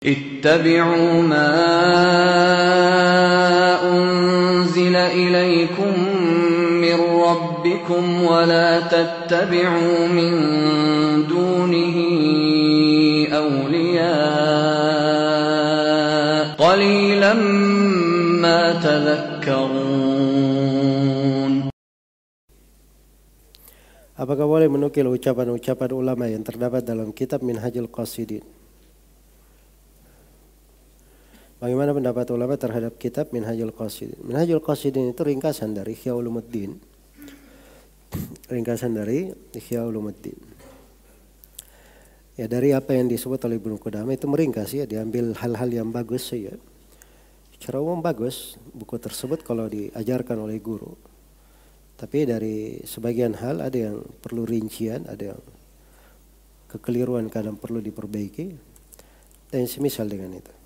اتبعوا ما أنزل إليكم من ربكم ولا تتبعوا من دونه أولياء قليلا ما تذكرون. Apakah boleh menukil ucapan-ucapan ulama yang terdapat dalam kitab Minhajul Qasidin? Bagaimana pendapat ulama terhadap kitab Minhajul Qasidin? Minhajul Qasidin itu ringkasan dari Ihya Ulumuddin. Ringkasan dari Ihya Ulumuddin. Ya, dari apa yang disebut oleh Ibnu Qudamah itu meringkas ya, diambil hal-hal yang bagus ya. Secara umum bagus buku tersebut kalau diajarkan oleh guru. Tapi dari sebagian hal ada yang perlu rincian, ada yang kekeliruan kadang perlu diperbaiki dan semisal dengan itu.